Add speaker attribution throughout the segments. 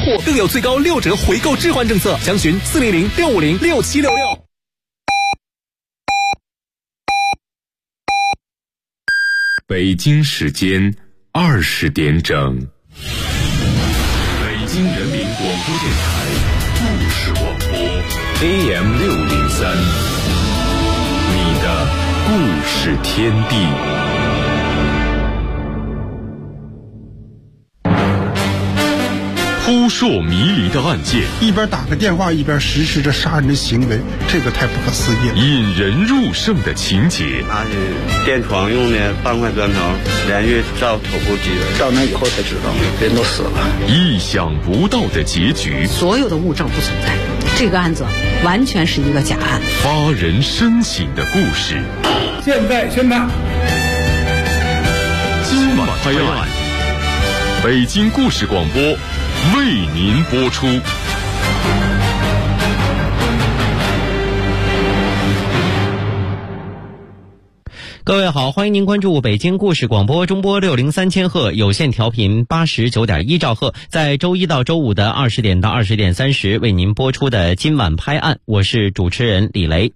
Speaker 1: 货，更有最高6折回购置换政策，详询400-650-6766。
Speaker 2: 北京时间20点整，北京人民广播电台故事广播 AM603，你的故事天地。扑朔迷离的案件，
Speaker 3: 一边打个电话一边实施着杀人的行为，这个太不可思议了。
Speaker 2: 引人入胜的情节，
Speaker 4: 拿起电床用的半块砖头连续照头部击人，
Speaker 3: 照那以后才知道人都死了。
Speaker 2: 意想不到的结局，
Speaker 5: 所有的物证不存在，这个案子完全是一个假案。
Speaker 2: 发人深省的故事，
Speaker 3: 现在宣判，
Speaker 2: 今晚拍案，北京故事广播为您播出。
Speaker 6: 各位好，欢迎您关注北京故事广播中波603千赫有线调频89.1兆赫，在周一到周五的20点到20点30为您播出的今晚拍案，我是主持人李雷。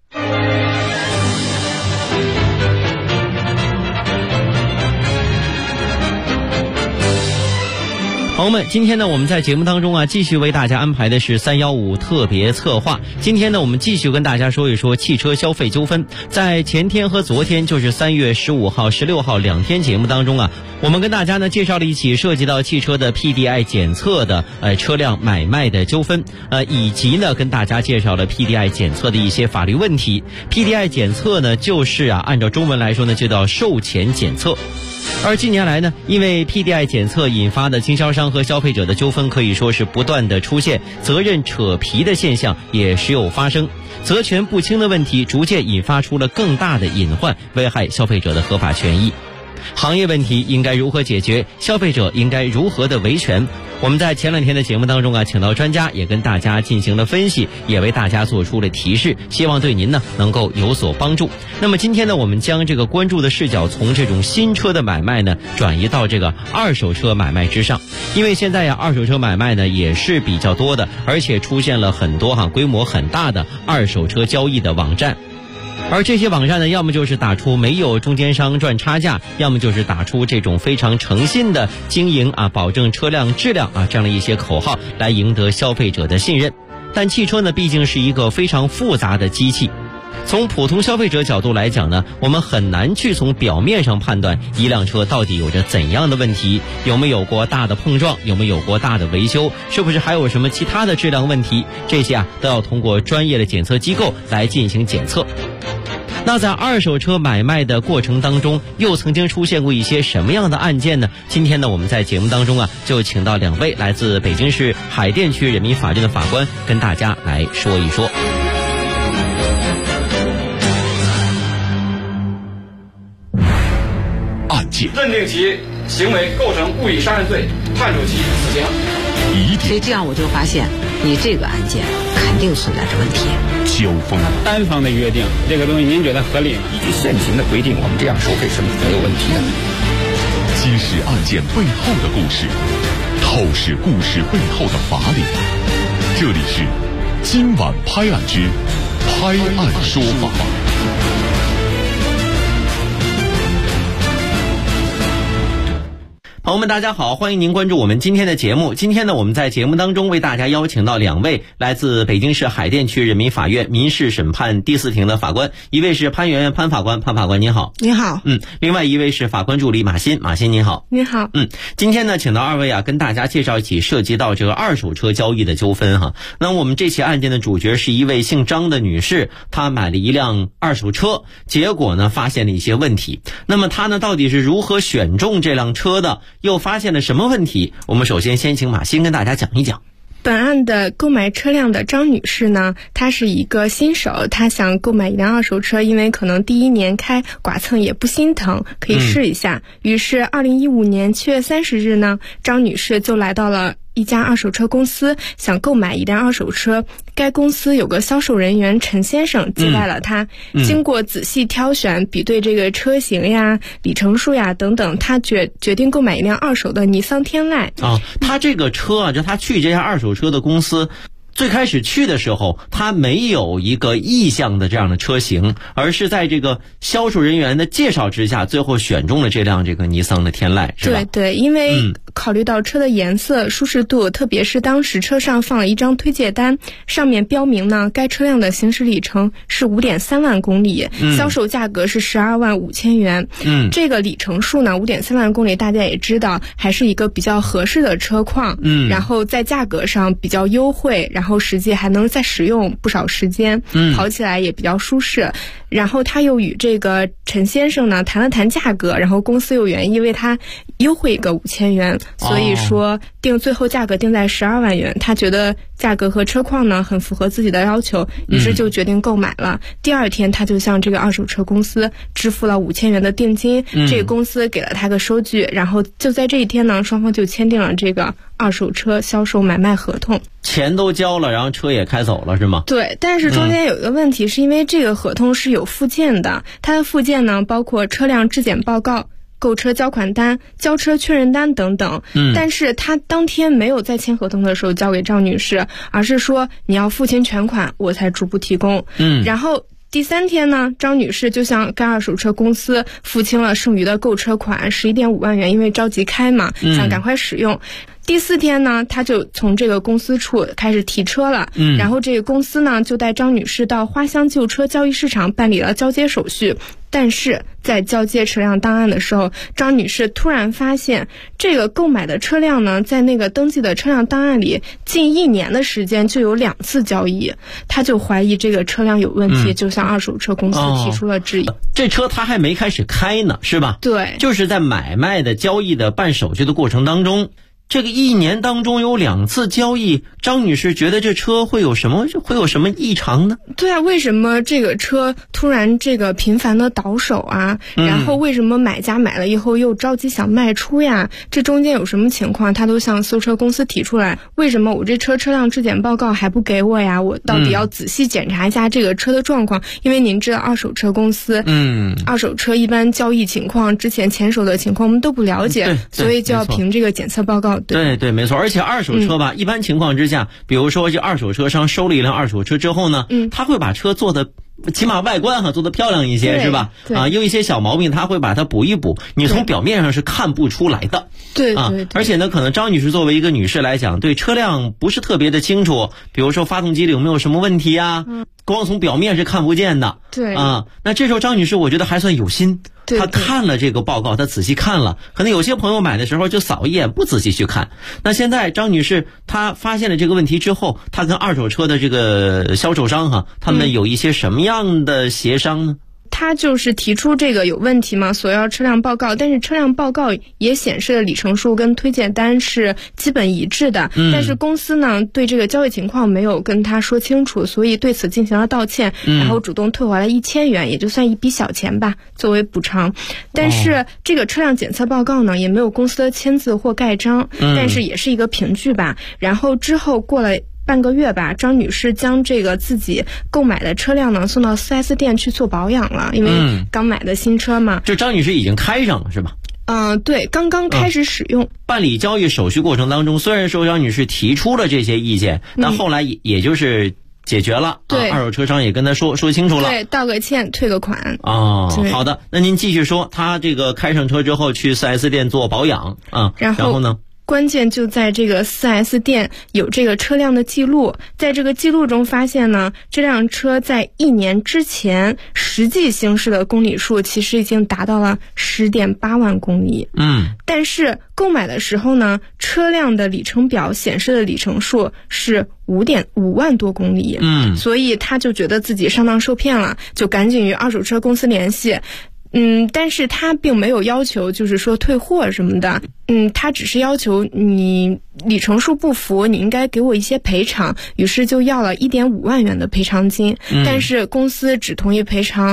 Speaker 6: 朋友们，今天呢，我们在节目当中继续为大家安排的是315特别策划。今天呢，我们继续跟大家说一说汽车消费纠纷。在前天和昨天，就是3月15号、16号2天节目当中我们跟大家呢介绍了一起涉及到汽车的 PDI 检测的车辆买卖的纠纷，以及呢跟大家介绍了 PDI 检测的一些法律问题。PDI 检测呢，就是按照中文来说呢，就叫售前检测。而近年来呢，因为 PDI 检测引发的经销商和消费者的纠纷可以说是不断的出现，责任扯皮的现象也时有发生，责权不清的问题逐渐引发出了更大的隐患，危害消费者的合法权益。行业问题应该如何解决？消费者应该如何的维权？我们在前2天的节目当中请到专家，也跟大家进行了分析，也为大家做出了提示，希望对您呢能够有所帮助。那么今天呢，我们将这个关注的视角从这种新车的买卖呢，转移到这个二手车买卖之上。因为现在二手车买卖呢也是比较多的，而且出现了很多规模很大的二手车交易的网站。而这些网站呢，要么就是打出没有中间商赚差价，要么就是打出这种非常诚信的经营保证车辆质量这样的一些口号，来赢得消费者的信任。但汽车呢，毕竟是一个非常复杂的机器，从普通消费者角度来讲呢，我们很难去从表面上判断一辆车到底有着怎样的问题，有没有过大的碰撞，有没有过大的维修，是不是还有什么其他的质量问题，这些都要通过专业的检测机构来进行检测。那在二手车买卖的过程当中，又曾经出现过一些什么样的案件呢？今天呢，我们在节目当中就请到2位来自北京市海淀区人民法院的法官，跟大家来说一说。
Speaker 2: 案件
Speaker 7: 认定其行为构成故意杀人罪，判处其死刑。
Speaker 5: 所以这样我就发现，你这个案件肯定存在着问题。
Speaker 2: 交锋，
Speaker 8: 单方的约定，这个东西您觉得合理吗？
Speaker 9: 依据现行的规定，我们这样收费是没有问题的。
Speaker 2: 揭示案件背后的故事，透视故事背后的法理。这里是今晚拍案之拍案说法。
Speaker 6: 朋友们大家好，欢迎您关注我们今天的节目。今天呢，我们在节目当中为大家邀请到2位来自北京市海淀区人民法院民事审判第4庭的法官，一位是潘媛媛潘法官，潘法官您好。
Speaker 10: 您好。
Speaker 6: 另外一位是法官助理马欣，马欣您好。
Speaker 10: 您好。
Speaker 6: 今天呢，请到2位跟大家介绍一起涉及到这个二手车交易的纠纷那我们这起案件的主角是一位姓张的女士，她买了一辆二手车，结果呢发现了一些问题。那么她呢到底是如何选中这辆车的？又发现了什么问题？我们首先请马欣跟大家讲一讲。
Speaker 10: 本案的购买车辆的张女士呢，她是一个新手，她想购买一辆二手车，因为可能第1年开剐蹭也不心疼，可以试一下。于是2015年7月30日呢，张女士就来到了一家二手车公司想购买一辆二手车，该公司有个销售人员陈先生接待了他，经过仔细挑选比对这个车型呀、里程数呀等等，他决定购买一辆二手的尼桑天籁。
Speaker 6: 他这个车啊，就他去这家二手车的公司，最开始去的时候，他没有一个意向的这样的车型，而是在这个销售人员的介绍之下，最后选中了这辆这个尼桑的天籁，是吧？
Speaker 10: 对，因为考虑到车的颜色、舒适度，特别是当时车上放了一张推介单，上面标明呢，该车辆的行驶里程是5.3万公里，销售价格是12万5千元。这个里程数呢，5.3万公里，大家也知道，还是一个比较合适的车况。然后在价格上比较优惠，然后实际还能再使用不少时间，跑起来也比较舒适。然后他又与这个陈先生呢谈了谈价格，然后公司又愿意为他优惠一个5千元，所以说最后价格定在12万元。他觉得价格和车况呢很符合自己的要求，于是就决定购买了。第二天他就向这个二手车公司支付了5千元的定金，这个公司给了他个收据，然后就在这一天呢，双方就签订了这个二手车销售买卖合同。
Speaker 6: 钱都交了，然后车也开走了，是吗？
Speaker 10: 对，但是中间有一个问题，是因为这个合同是有附件的，它的附件呢包括车辆质检报告、购车交款单、交车确认单等等。但是他当天没有在签合同的时候交给赵女士，而是说你要付清全款我才逐步提供。然后第3天呢，张女士就向该二手车公司付清了剩余的购车款11.5万元，因为着急开嘛，想赶快使用。第4天呢，他就从这个公司处开始提车了。然后这个公司呢就带张女士到花乡旧车交易市场办理了交接手续。但是在交接车辆档案的时候，张女士突然发现这个购买的车辆呢，在那个登记的车辆档案里近1年的时间就有2次交易，她就怀疑这个车辆有问题，就向二手车公司提出了质疑。
Speaker 6: 这车他还没开始开呢，是吧？
Speaker 10: 对，
Speaker 6: 就是在买卖的交易的办手续的过程当中，这个1年当中有2次交易，张女士觉得这车会有什么异常呢？
Speaker 10: 对啊，为什么这个车突然这个频繁的倒手啊？然后为什么买家买了以后又着急想卖出呀？这中间有什么情况，他都向搜车公司提出来。为什么我这车辆质检报告还不给我呀？我到底要仔细检查一下这个车的状况。因为您知道二手车公司，二手车一般交易情况之前前手的情况我们都不了解，所以就要凭这个检测报告。
Speaker 6: 对，没错。而且二手车吧，一般情况之下，比如说这二手车商收了一辆二手车之后呢，他会把车做的起码外观做得漂亮一些，是吧？有一些小毛病他会把它补一补，你从表面上是看不出来的。
Speaker 10: 对。
Speaker 6: 而且呢，可能张女士作为一个女士来讲，对车辆不是特别的清楚，比如说发动机里有没有什么问题啊，光从表面是看不见的。
Speaker 10: 对。
Speaker 6: 那这时候张女士我觉得还算有心。他看了这个报告，他仔细看了，可能有些朋友买的时候就扫一眼，不仔细去看。那现在张女士她发现了这个问题之后，她跟二手车的这个销售商他们有一些什么样的协商呢？
Speaker 10: 他就是提出这个有问题嘛，索要车辆报告，但是车辆报告也显示了里程数跟推荐单是基本一致的，但是公司呢对这个交易情况没有跟他说清楚，所以对此进行了道歉，然后主动退回来1000元，也就算一笔小钱吧，作为补偿。但是这个车辆检测报告呢也没有公司的签字或盖章，但是也是一个凭据吧。然后之后过了半个月吧，张女士将这个自己购买的车辆呢送到 4S 店去做保养了，因为刚买的新车嘛。
Speaker 6: 这张女士已经开上了是吧？
Speaker 10: 对，刚刚开始使用。
Speaker 6: 办理交易手续过程当中，虽然说张女士提出了这些意见，但后来也就是解决了。
Speaker 10: 对，
Speaker 6: 二手车商也跟她说清楚了。
Speaker 10: 对，道个歉，退个款。
Speaker 6: 好的，那您继续说，她这个开上车之后去 4S 店做保养然后呢？
Speaker 10: 关键就在这个 4S 店有这个车辆的记录，在这个记录中发现呢，这辆车在1年之前实际行驶的公里数其实已经达到了10.8万公里。但是购买的时候呢，车辆的里程表显示的里程数是5万多公里。所以他就觉得自己上当受骗了，就赶紧与二手车公司联系。但是他并没有要求就是说退货什么的，他只是要求你里程数不符，你应该给我一些赔偿，于是就要了1.5万元的赔偿金。但是公司只同意赔偿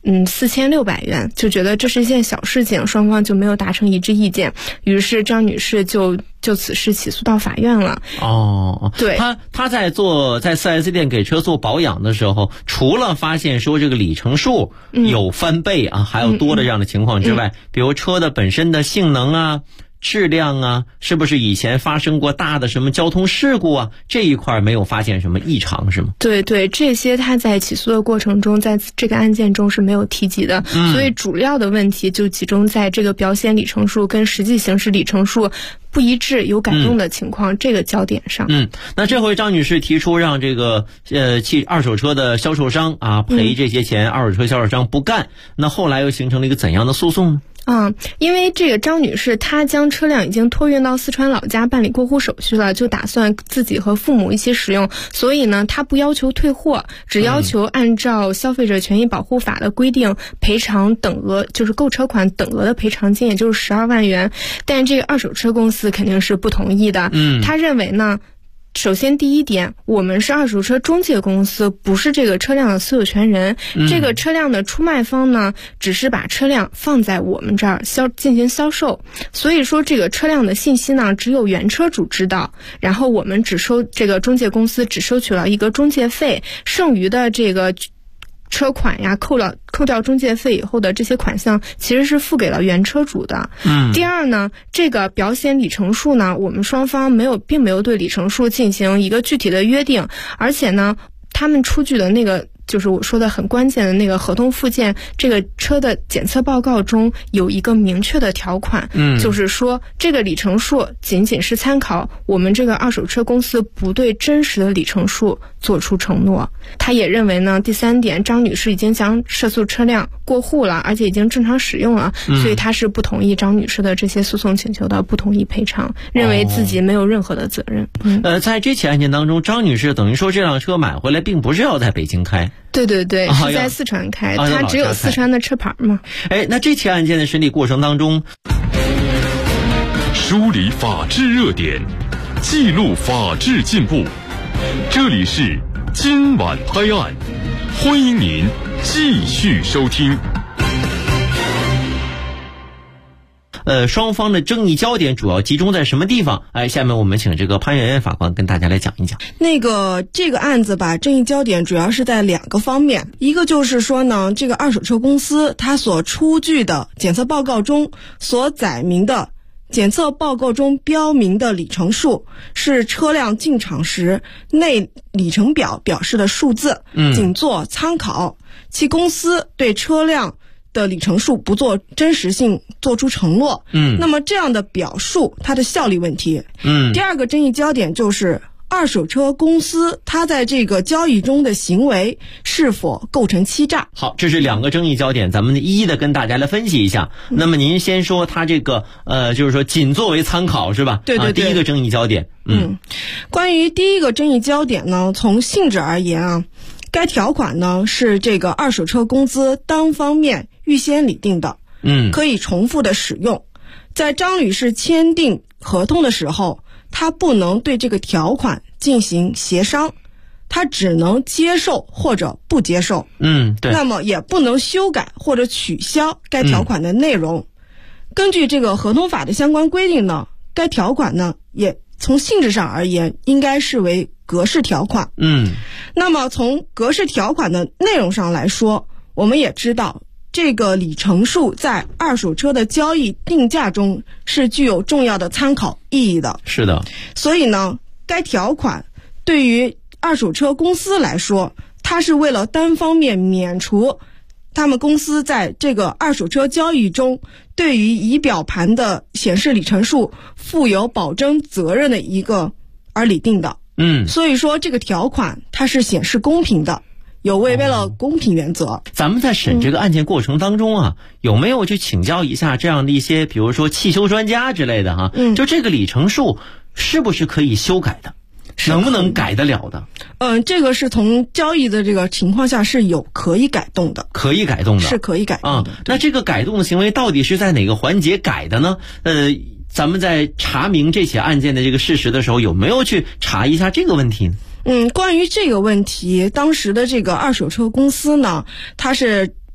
Speaker 10: 4600元，就觉得这是一件小事情，双方就没有达成一致意见，于是张女士就此事起诉到法院了。对，
Speaker 6: 她在 4S 店给车做保养的时候，除了发现说这个里程数有翻倍啊，还有多的这样的情况之外，比如车的本身的性能啊、质量啊，是不是以前发生过大的什么交通事故啊，这一块没有发现什么异常是吗？
Speaker 10: 对，这些他在起诉的过程中，在这个案件中是没有提及的，所以主要的问题就集中在这个表显里程数跟实际行驶里程数不一致、有改动的情况，这个焦点上。
Speaker 6: 那这回张女士提出让这个二手车的销售商啊赔这些钱，二手车销售商不干，那后来又形成了一个怎样的诉讼呢？
Speaker 10: 因为这个张女士她将车辆已经托运到四川老家办理过户手续了，就打算自己和父母一起使用，所以呢她不要求退货，只要求按照消费者权益保护法的规定赔偿等额，就是购车款等额的赔偿金，也就是12万元。但这个二手车公司肯定是不同意的，他认为呢，首先第一点，我们是二手车中介公司，不是这个车辆的所有权人，这个车辆的出卖方呢，只是把车辆放在我们这儿进行销售，所以说这个车辆的信息呢，只有原车主知道，然后我们这个中介公司只收取了一个中介费，剩余的这个车款呀，扣掉中介费以后的这些款项其实是付给了原车主的。第二呢，这个表显里程数呢，我们双方并没有对里程数进行一个具体的约定，而且呢，他们出具的那个就是我说的很关键的那个合同附件，这个车的检测报告中有一个明确的条款，就是说这个里程数仅仅是参考，我们这个二手车公司不对真实的里程数做出承诺。他也认为呢，第三点，张女士已经将涉诉车辆过户了，而且已经正常使用了，所以他是不同意张女士的这些诉讼请求的，不同意赔偿，认为自己没有任何的责任。
Speaker 6: 在这起案件当中，张女士等于说这辆车买回来并不是要在北京开。
Speaker 10: 对，是在四川开，他只有四川的车牌嘛。
Speaker 6: 那这起案件的审理过程当中，
Speaker 2: 梳理法治热点，记录法治进步，这里是今晚拍案，欢迎您继续收听。
Speaker 6: 双方的争议焦点主要集中在什么地方？下面我们请这个潘媛媛法官跟大家来讲一讲。
Speaker 11: 这个案子吧，争议焦点主要是在2个方面，一个就是说呢，这个二手车公司它所出具的检测报告中所载明的检测报告中标明的里程数是车辆进厂时内里程表表示的数字，仅做参考，其公司对车辆的里程数不做真实性做出承诺。那么这样的表述它的效力问题。第二个争议焦点就是二手车公司它在这个交易中的行为是否构成欺诈。
Speaker 6: 好，这是2个争议焦点，咱们一一的跟大家来分析一下。那么您先说它这个就是说仅作为参考是吧？
Speaker 11: 对，
Speaker 6: 第一个争议焦点。
Speaker 11: 关于第一个争议焦点呢，从性质而言啊，该条款呢是这个二手车公司单方面预先拟定的，可以重复的使用。在张女士签订合同的时候，她不能对这个条款进行协商，她只能接受或者不接受。
Speaker 6: 对。
Speaker 11: 那么也不能修改或者取消该条款的内容。根据这个合同法的相关规定呢，该条款呢也从性质上而言应该视为格式条款。那么从格式条款的内容上来说，我们也知道这个里程数在二手车的交易定价中是具有重要的参考意义的。
Speaker 6: 是的。
Speaker 11: 所以呢，该条款对于二手车公司来说，它是为了单方面免除他们公司在这个二手车交易中对于仪表盘的显示里程数负有保证责任的一个而拟定的。所以说这个条款它是显示公平的，有违背了公平原则。
Speaker 6: 咱们在审这个案件过程当中啊，有没有去请教一下这样的一些比如说汽修专家之类的哈？就这个里程数是不是可以修改的？能不能改得了的？
Speaker 11: 这个是从交易的这个情况下是有可以改动的。
Speaker 6: 可以改动的。
Speaker 11: 是可以改动的。
Speaker 6: 那这个改动的行为到底是在哪个环节改的呢？咱们在查明这起案件的这个事实的时候，有没有去查一下这个问题呢？
Speaker 11: 关于这个问题，当时的这个二手车公司呢，它是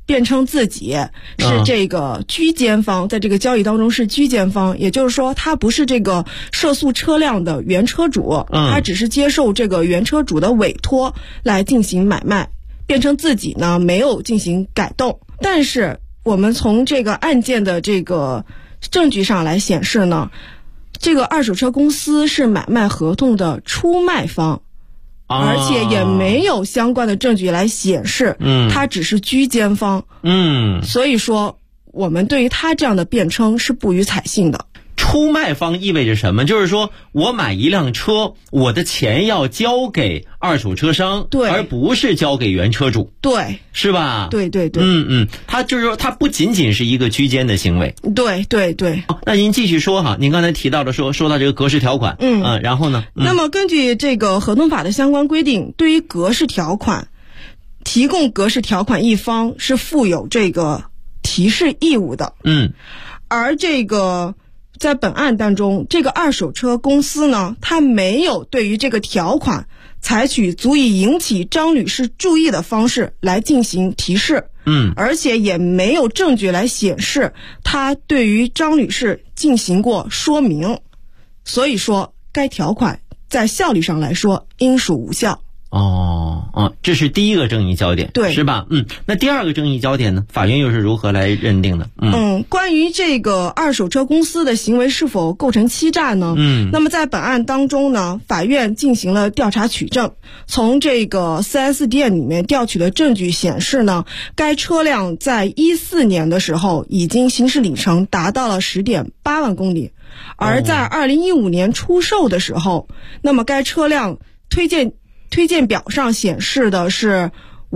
Speaker 11: 辩称自己是这个居间方，在这个交易当中是居间方，也就是说他不是这个涉诉车辆的原车主，他只是接受这个原车主的委托来进行买卖，辩称自己呢没有进行改动。但是我们从这个案件的这个证据上来显示呢，这个二手车公司是买卖合同的出卖方，而且也没有相关的证据来显示他只是居间方。所以说我们对于他这样的辩称是不予采信的。
Speaker 6: 出卖方意味着什么？就是说我买一辆车，我的钱要交给二手车商，对，而不是交给原车主，
Speaker 11: 对，
Speaker 6: 是吧？
Speaker 11: 对对对，
Speaker 6: 他就是说，他不仅仅是一个居间的行为，
Speaker 11: 对对对。
Speaker 6: 那您继续说哈，您刚才提到的说到这个格式条款，然后呢？
Speaker 11: 那么根据这个合同法的相关规定，对于格式条款，提供格式条款一方是负有这个提示义务的，而这个在本案当中，这个二手车公司呢，它没有对于这个条款采取足以引起张女士注意的方式来进行提示，而且也没有证据来显示他对于张女士进行过说明，所以说该条款在效力上来说应属无效。
Speaker 6: 这是第一个争议焦点，
Speaker 11: 对，
Speaker 6: 是吧？那第二个争议焦点呢？法院又是如何来认定的？
Speaker 11: 关于这个二手车公司的行为是否构成欺诈呢？那么在本案当中呢，法院进行了调查取证，从这个 4S 店里面调取的证据显示呢，该车辆在14年的时候已经行驶里程达到了 10.8万公里，而在2015年出售的时候，那么该车辆推荐表上显示的是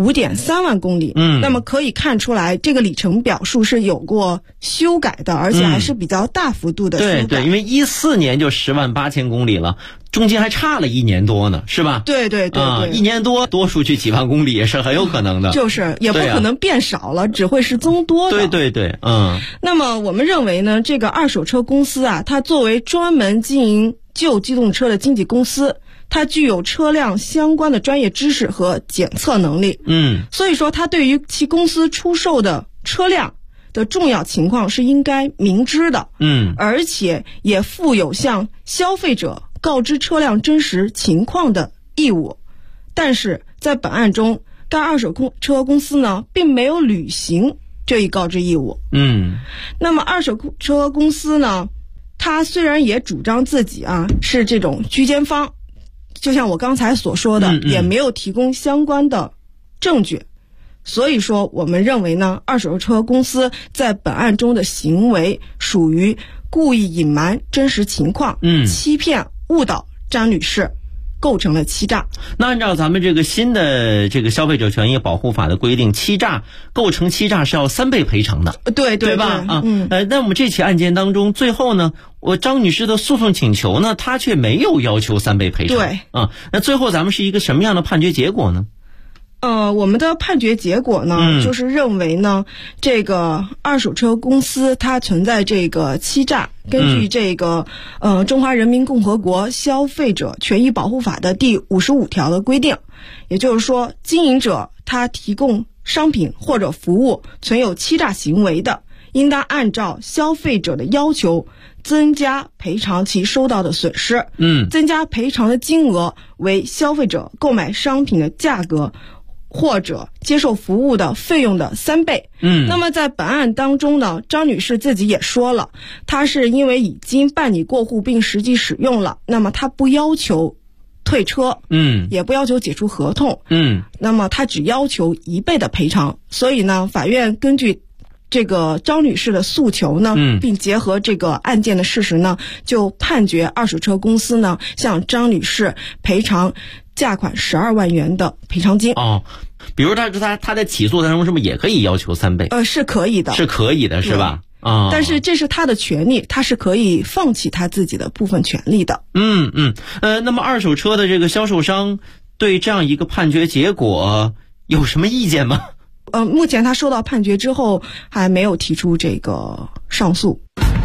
Speaker 11: 5.3万公里，那么可以看出来这个里程表数是有过修改的，而且还是比较大幅度的修改。
Speaker 6: 对，因为14年就108000公里了，中间还差了1年多呢，是吧？
Speaker 11: 对
Speaker 6: ，1年多出去几万公里也是很有可能的，
Speaker 11: 就是也不可能变少了，只会是增多的。
Speaker 6: 对，
Speaker 11: 那么我们认为呢，这个二手车公司啊，它作为专门经营旧机动车的经纪公司，它具有车辆相关的专业知识和检测能力，所以说它对于其公司出售的车辆的重要情况是应该明知的，而且也负有向消费者告知车辆真实情况的义务。但是在本案中，该二手车公司呢，并没有履行这一告知义务。那么二手车公司呢，它虽然也主张自己是这种居间方，就像我刚才所说的，也没有提供相关的证据，所以说我们认为呢，二手车公司在本案中的行为属于故意隐瞒真实情况，欺骗误导张女士，构成了欺诈。
Speaker 6: 那按照咱们这个新的这个消费者权益保护法的规定，构成欺诈是要3倍赔偿的，对吧？那我们这起案件当中，最后呢，张女士的诉讼请求呢，她却没有要求3倍赔偿。
Speaker 11: 对，
Speaker 6: 那最后咱们是一个什么样的判决结果呢？
Speaker 11: 我们的判决结果呢，就是认为呢，这个二手车公司它存在这个欺诈。根据这个中华人民共和国消费者权益保护法的第55条的规定，也就是说，经营者他提供商品或者服务存有欺诈行为的，应当按照消费者的要求增加赔偿其受到的损失，增加赔偿的金额为消费者购买商品的价格或者接受服务的费用的3倍。那么在本案当中呢，张女士自己也说了，她是因为已经办理过户并实际使用了，那么她不要求退车，也不要求解除合同，那么她只要求1倍的赔偿。所以呢，法院根据这个张女士的诉求呢，并结合这个案件的事实呢，就判决二手车公司呢向张女士赔偿价款12万元的赔偿金。
Speaker 6: 比如他在起诉当中是不是也可以要求3倍？
Speaker 11: 是可以的，
Speaker 6: 是吧？
Speaker 11: 但是这是他的权利，他是可以放弃他自己的部分权利的。
Speaker 6: 那么二手车的这个销售商对这样一个判决结果有什么意见吗？
Speaker 11: 目前他收到判决之后还没有提出这个上诉。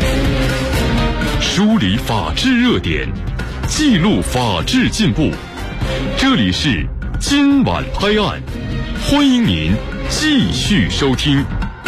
Speaker 2: 梳理法治热点，记录法治进步，这里是今晚拍案，欢迎您继续收听。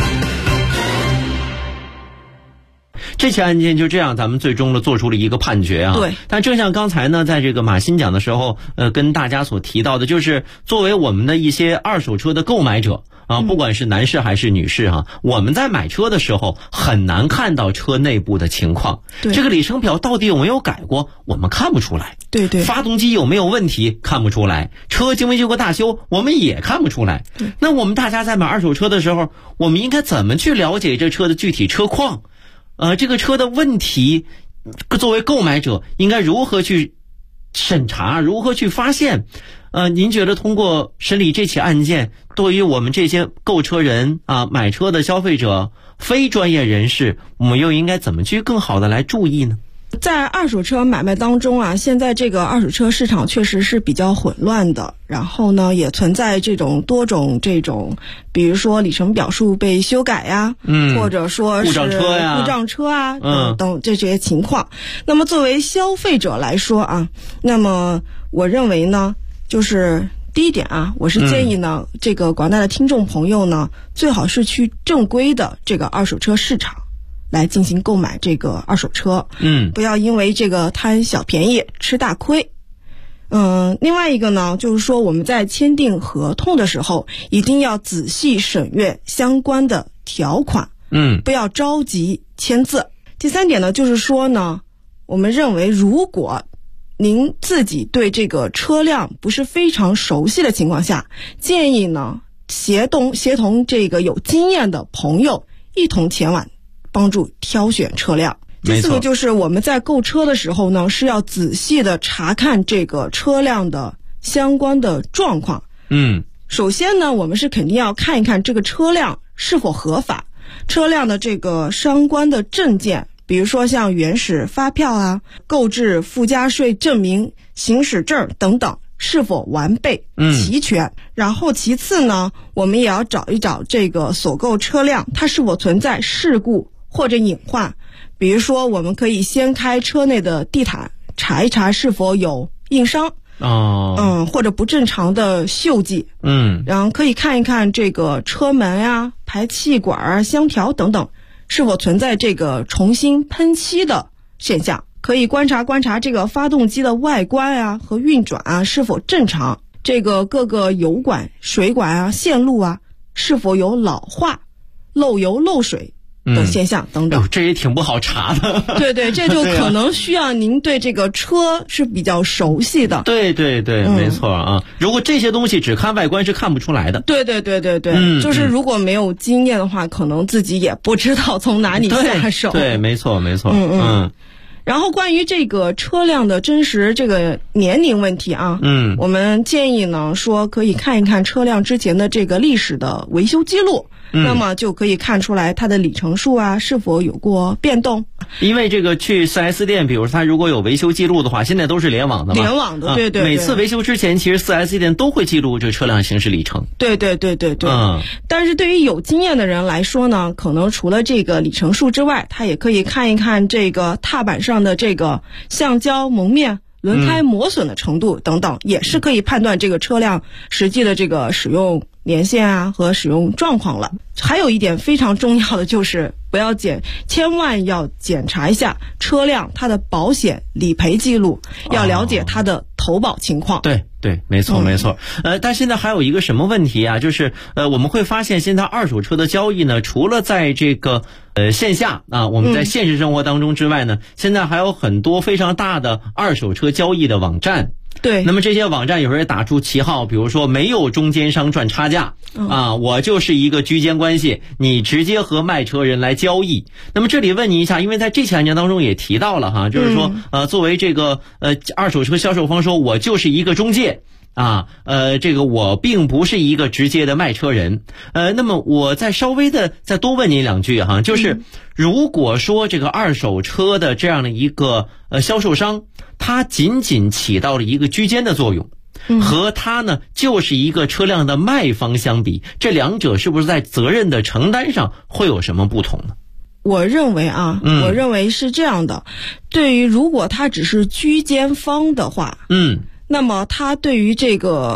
Speaker 6: 这起案件就这样，咱们最终的做出了一个判决啊。
Speaker 11: 对。
Speaker 6: 但正像刚才呢，在这个马鑫讲的时候，跟大家所提到的，就是作为我们的一些二手车的购买者啊，不管是男士还是女士哈，我们在买车的时候很难看到车内部的情况。
Speaker 11: 对。
Speaker 6: 这个里程表到底有没有改过，我们看不出来。
Speaker 11: 对对。
Speaker 6: 发动机有没有问题，看不出来。车经没经过大修，我们也看不出来。那我们大家在买二手车的时候，我们应该怎么去了解这车的具体车况？这个车的问题，作为购买者应该如何去审查，如何去发现？您觉得通过审理这起案件，对于我们这些购车人啊、买车的消费者、非专业人士，我们又应该怎么去更好的来注意呢？
Speaker 11: 在二手车买卖当中啊，现在这个二手车市场确实是比较混乱的，然后呢也存在多种比如说里程表数被修改呀，或者说是故障车啊等这些情况。那么作为消费者来说啊，那么我认为呢，就是第一点啊，我是建议呢，这个广大的听众朋友呢，最好是去正规的这个二手车市场来进行购买这个二手车，不要因为这个贪小便宜吃大亏。另外一个呢，就是说我们在签订合同的时候，一定要仔细审阅相关的条款，不要着急签字。第三点呢，就是说呢，我们认为如果您自己对这个车辆不是非常熟悉的情况下，建议呢协同这个有经验的朋友一同前往帮助挑选车辆。第四个就是我们在购车的时候呢，是要仔细的查看这个车辆的相关的状况。首先呢，我们是肯定要看一看这个车辆是否合法，车辆的这个相关的证件，比如说像原始发票啊、购置附加税证明、行驶证等等是否完备齐全。然后其次呢，我们也要找一找这个所购车辆它是否存在事故或者隐患。比如说我们可以掀开车内的地毯，查一查是否有硬伤或者不正常的锈迹，然后可以看一看这个车门啊、排气管啊、箱条等等是否存在这个重新喷漆的现象，可以观察这个发动机的外观啊和运转啊是否正常，这个各个油管、水管啊、线路啊是否有老化、漏油漏水的现象等等。
Speaker 6: 这也挺不好查的。
Speaker 11: 对对，这就可能需要您对这个车是比较熟悉的。
Speaker 6: 对对对，没错啊。如果这些东西只看外观是看不出来的。
Speaker 11: 对对对对对，就是如果没有经验的话，可能自己也不知道从哪里下手。
Speaker 6: 对，没错没错。
Speaker 11: 然后关于这个车辆的真实这个年龄问题啊，我们建议呢说可以看一看车辆之前的这个历史的维修记录。那么就可以看出来它的里程数啊是否有过变动。
Speaker 6: 因为这个去 4S 店，比如说它如果有维修记录的话，现在都是联网的嘛。
Speaker 11: 联网的，对对。
Speaker 6: 每次维修之前，其实 4S 店都会记录这个车辆行驶里程。
Speaker 11: 对对对对对。但是对于有经验的人来说呢，可能除了这个里程数之外，他也可以看一看这个踏板上的这个橡胶蒙面、轮胎磨损的程度等等，也是可以判断这个车辆实际的这个使用年限啊和使用状况了。还有一点非常重要的就是千万要检查一下车辆它的保险理赔记录，要了解它的投保情况。
Speaker 6: 对对，没错没错。但现在还有一个什么问题啊？就是我们会发现现在二手车的交易呢，除了在这个线下啊，我们在现实生活当中之外呢，现在还有很多非常大的二手车交易的网站。
Speaker 11: 对，
Speaker 6: 那么这些网站有时候也打出旗号，比如说没有中间商赚差价啊，我就是一个居间关系，你直接和卖车人来交易。那么这里问你一下，因为在这起案件当中也提到了哈，就是说作为这个二手车销售方说，我就是一个中介啊，这个我并不是一个直接的卖车人。那么我再稍微的再多问您两句哈，就是如果说这个二手车的这样的一个销售商，它仅仅起到了一个居间的作用，和它呢就是一个车辆的卖方相比，这两者是不是在责任的承担上会有什么不同呢？
Speaker 11: 我认为是这样的，对于如果他只是居间方的话，那么他对于这个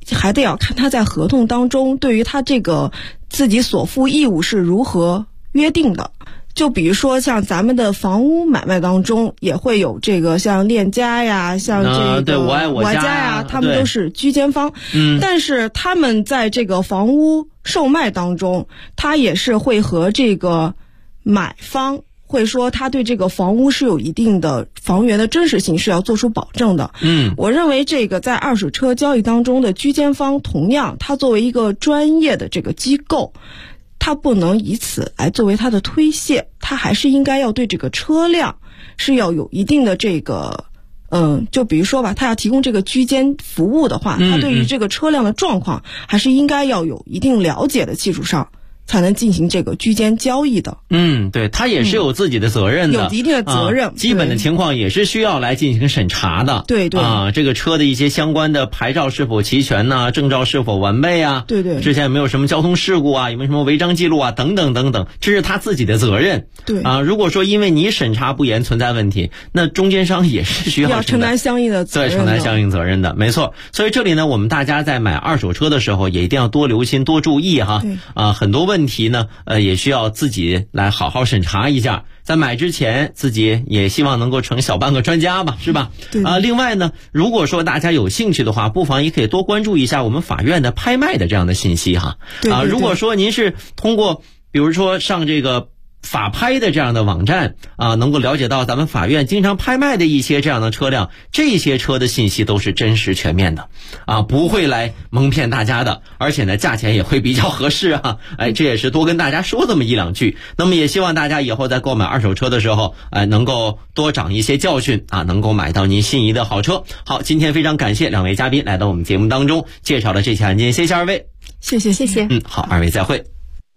Speaker 11: 还得要看他在合同当中对于他这个自己所负义务是如何约定的。就比如说像咱们的房屋买卖当中也会有这个像链家呀，像这个
Speaker 6: 我爱我家
Speaker 11: 呀，他们都是居间方。但是他们在这个房屋售卖当中，他也是会和这个买方会说他对这个房屋是有一定的房源的真实性是要做出保证的。我认为这个在二手车交易当中的居间方，同样他作为一个专业的这个机构，他不能以此来作为他的推卸，他还是应该要对这个车辆是要有一定的这个就比如说吧，他要提供这个居间服务的话，他对于这个车辆的状况还是应该要有一定了解的基础上才能进行这个居间交易的。
Speaker 6: 对，他也是有自己的责任的，
Speaker 11: 有一定的责任，
Speaker 6: 基本的情况也是需要来进行审查的。
Speaker 11: 对
Speaker 6: 这个车的一些相关的牌照是否齐全呢？证照是否完备啊？
Speaker 11: 对，
Speaker 6: 之前有没有什么交通事故啊？有没有什么违章记录啊？等等等等，这是他自己的责任。
Speaker 11: 对
Speaker 6: 如果说因为你审查不严存在问题，那中间商也是需要
Speaker 11: 承担相应的责任，
Speaker 6: 对，承担相应责任的，没错。所以这里呢，我们大家在买二手车的时候也一定要多留心多注意哈。很多问题呢也需要自己来好好审查一下，在买之前自己也希望能够成小半个专家吧，是吧？另外呢，如果说大家有兴趣的话，不妨也可以多关注一下我们法院的拍卖的这样的信息哈。如果说您是通过比如说上这个法拍的这样的网站能够了解到咱们法院经常拍卖的一些这样的车辆，这些车的信息都是真实全面的不会来蒙骗大家的，而且呢价钱也会比较合适这也是多跟大家说这么一两句。那么也希望大家以后在购买二手车的时候能够多长一些教训能够买到您心仪的好车。好，今天非常感谢两位嘉宾来到我们节目当中介绍了这起案件，谢谢二位。
Speaker 11: 谢谢。
Speaker 6: 好，二位再会。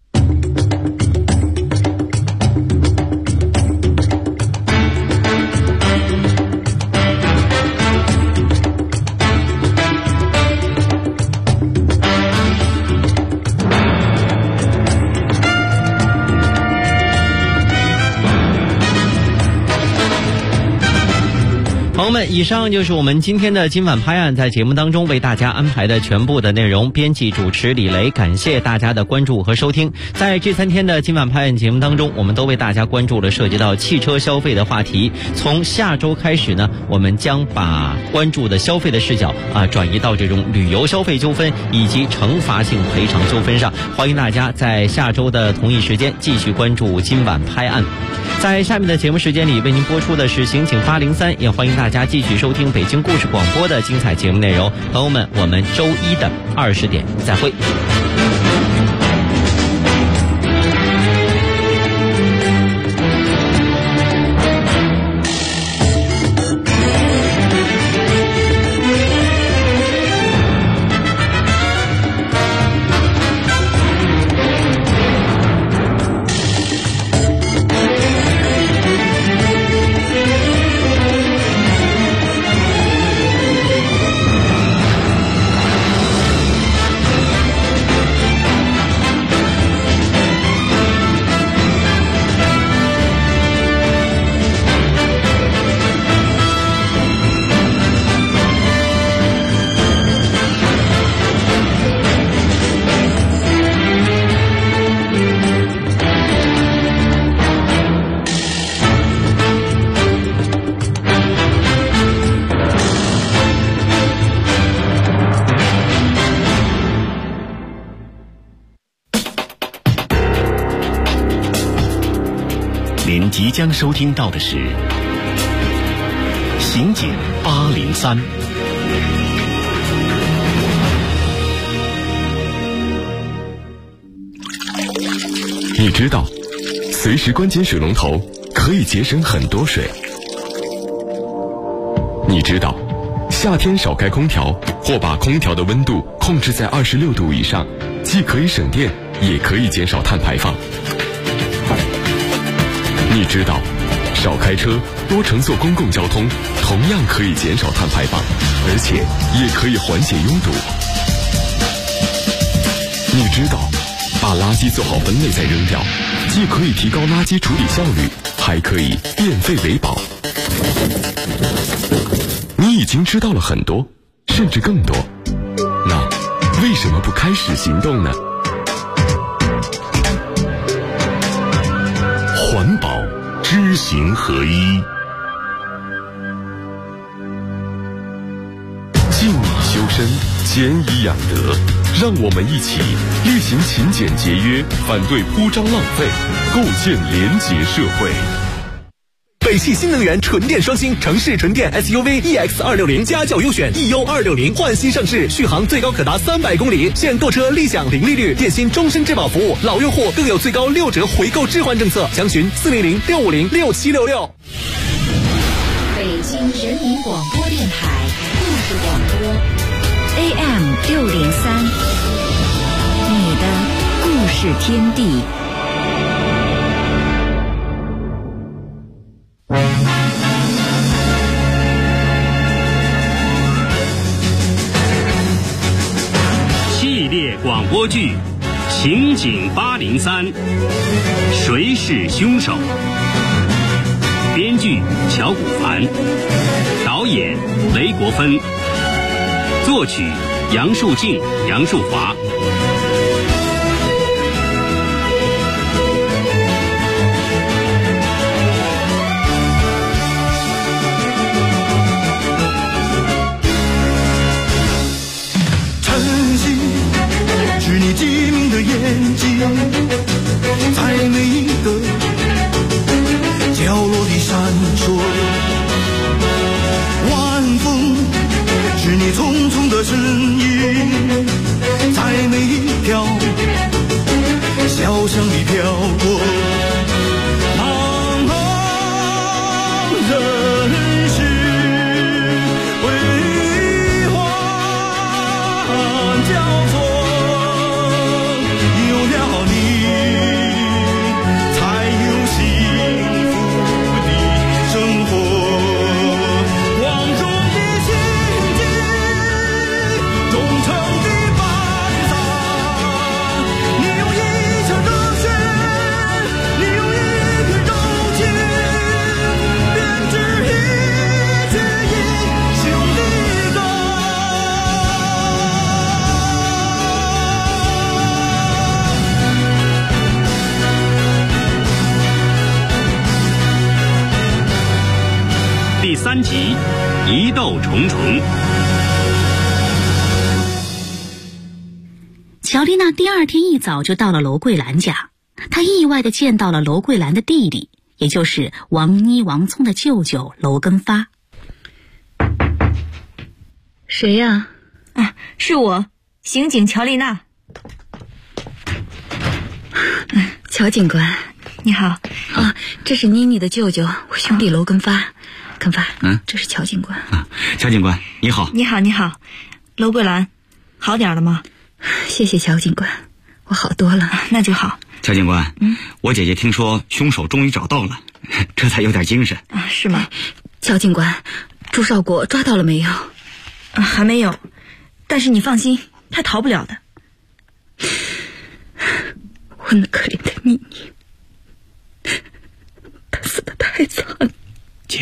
Speaker 6: 朋友们，以上就是我们今天的今晚拍案在节目当中为大家安排的全部的内容。编辑主持李雷，感谢大家的关注和收听。在这3天的今晚拍案节目当中，我们都为大家关注了涉及到汽车消费的话题。从下周开始呢，我们将把关注的消费的视角转移到这种旅游消费纠纷以及惩罚性赔偿纠纷上。欢迎大家在下周的同一时间继续关注今晚拍案。在下面的节目时间里为您播出的是刑警803，也欢迎大家继续收听北京故事广播的精彩节目内容。朋友们，我们周一的20点再会。
Speaker 12: 您即将收听到的是《刑警803》。
Speaker 2: 你知道，随时关紧水龙头可以节省很多水。你知道，夏天少开空调或把空调的温度控制在26度以上，既可以省电，也可以减少碳排放。你知道，少开车，多乘坐公共交通，同样可以减少碳排放，而且也可以缓解拥堵。你知道，把垃圾做好分类再扔掉，既可以提高垃圾处理效率，还可以变废为宝。你已经知道了很多，甚至更多。那为什么不开始行动呢？环保知行合一，敬以修身，俭以养德，让我们一起厉行勤俭节约，反对铺张浪费，构建廉洁社会。
Speaker 1: 北汽新能源纯电双星城市纯电 SUV EX260家轿优选 EU260焕新上市，续航最高可达300公里，现购车立享零利率，电信终身质保服务，老用户更有最高6折回购置换政策，详询400-650-6766。
Speaker 13: 北京人民广播电台故事广播 AM603，你的故事天地。
Speaker 14: 系列广播剧《情景803》，谁是凶手？编剧乔古凡，导演雷国芬，作曲杨树静、杨树华。
Speaker 15: 是你机敏的眼睛，在每一个角落里闪烁。晚风是你匆匆的身影，在每一条小巷里飘过。茫茫人世辉煌交错。
Speaker 14: 第3集，疑窦重重。
Speaker 16: 乔丽娜第2天一早就到了娄桂兰家，她意外地见到了娄桂兰的弟弟，也就是王妮王聪的舅舅娄根发。
Speaker 17: 谁呀？是我，刑警乔丽娜。
Speaker 16: 乔警官，
Speaker 17: 你好。
Speaker 16: 这是妮妮的舅舅，我兄弟娄根发。根发，这是乔警官。
Speaker 9: 乔警官，你好。
Speaker 17: 你好，你好。娄桂兰，好点了吗？
Speaker 16: 谢谢乔警官，我好多了。
Speaker 17: 那就好。
Speaker 9: 乔警官，我姐姐听说凶手终于找到了，这才有点精神。
Speaker 17: 是吗？
Speaker 16: 乔警官，朱少国抓到了没有？
Speaker 17: 还没有，但是你放心，他逃不了的。
Speaker 16: 我那可怜的妮妮，她死得太惨了。
Speaker 9: 姐，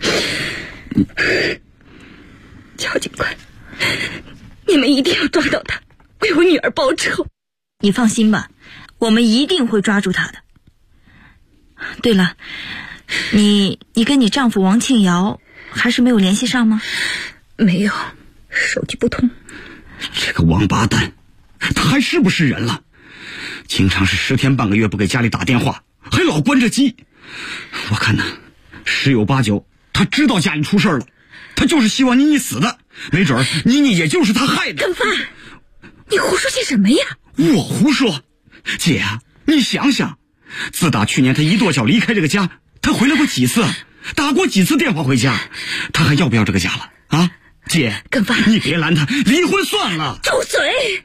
Speaker 16: 乔警官，你们一定要抓到他，为我女儿报仇。
Speaker 17: 你放心吧，我们一定会抓住他的。对了，你跟你丈夫王庆尧还是没有联系上吗？
Speaker 16: 没有，手机不通。
Speaker 9: 这个王八蛋，他还是不是人了？经常是10天半个月不给家里打电话，还老关着机。我看呢，10有8九他知道家里出事了，他就是希望妮妮死的，没准妮妮也就是他害的。
Speaker 16: 根发，你胡说些什么呀？
Speaker 9: 我胡说？姐啊，你想想，自打去年他一跺脚离开这个家，他回来过几次，打过几次电话回家，他还要不要这个家了啊？姐，
Speaker 16: 根发，
Speaker 9: 你别拦他，离婚算了。
Speaker 16: 住嘴！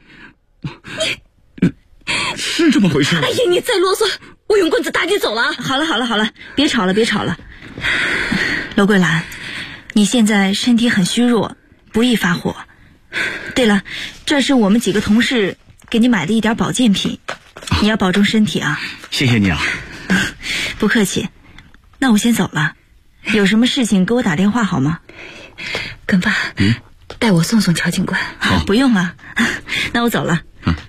Speaker 9: 是这么回事？
Speaker 16: 哎呀，你再啰嗦，我用棍子打你走了。
Speaker 17: 好了，别吵了。娄桂兰，你现在身体很虚弱，不易发火。对了，这是我们几个同事给你买的一点保健品，你要保重身体啊。
Speaker 9: 谢谢你啊。
Speaker 17: 不客气。那我先走了，有什么事情给我打电话好吗？
Speaker 16: 根发，带我送送乔警官。
Speaker 17: 不用了， 那我走了。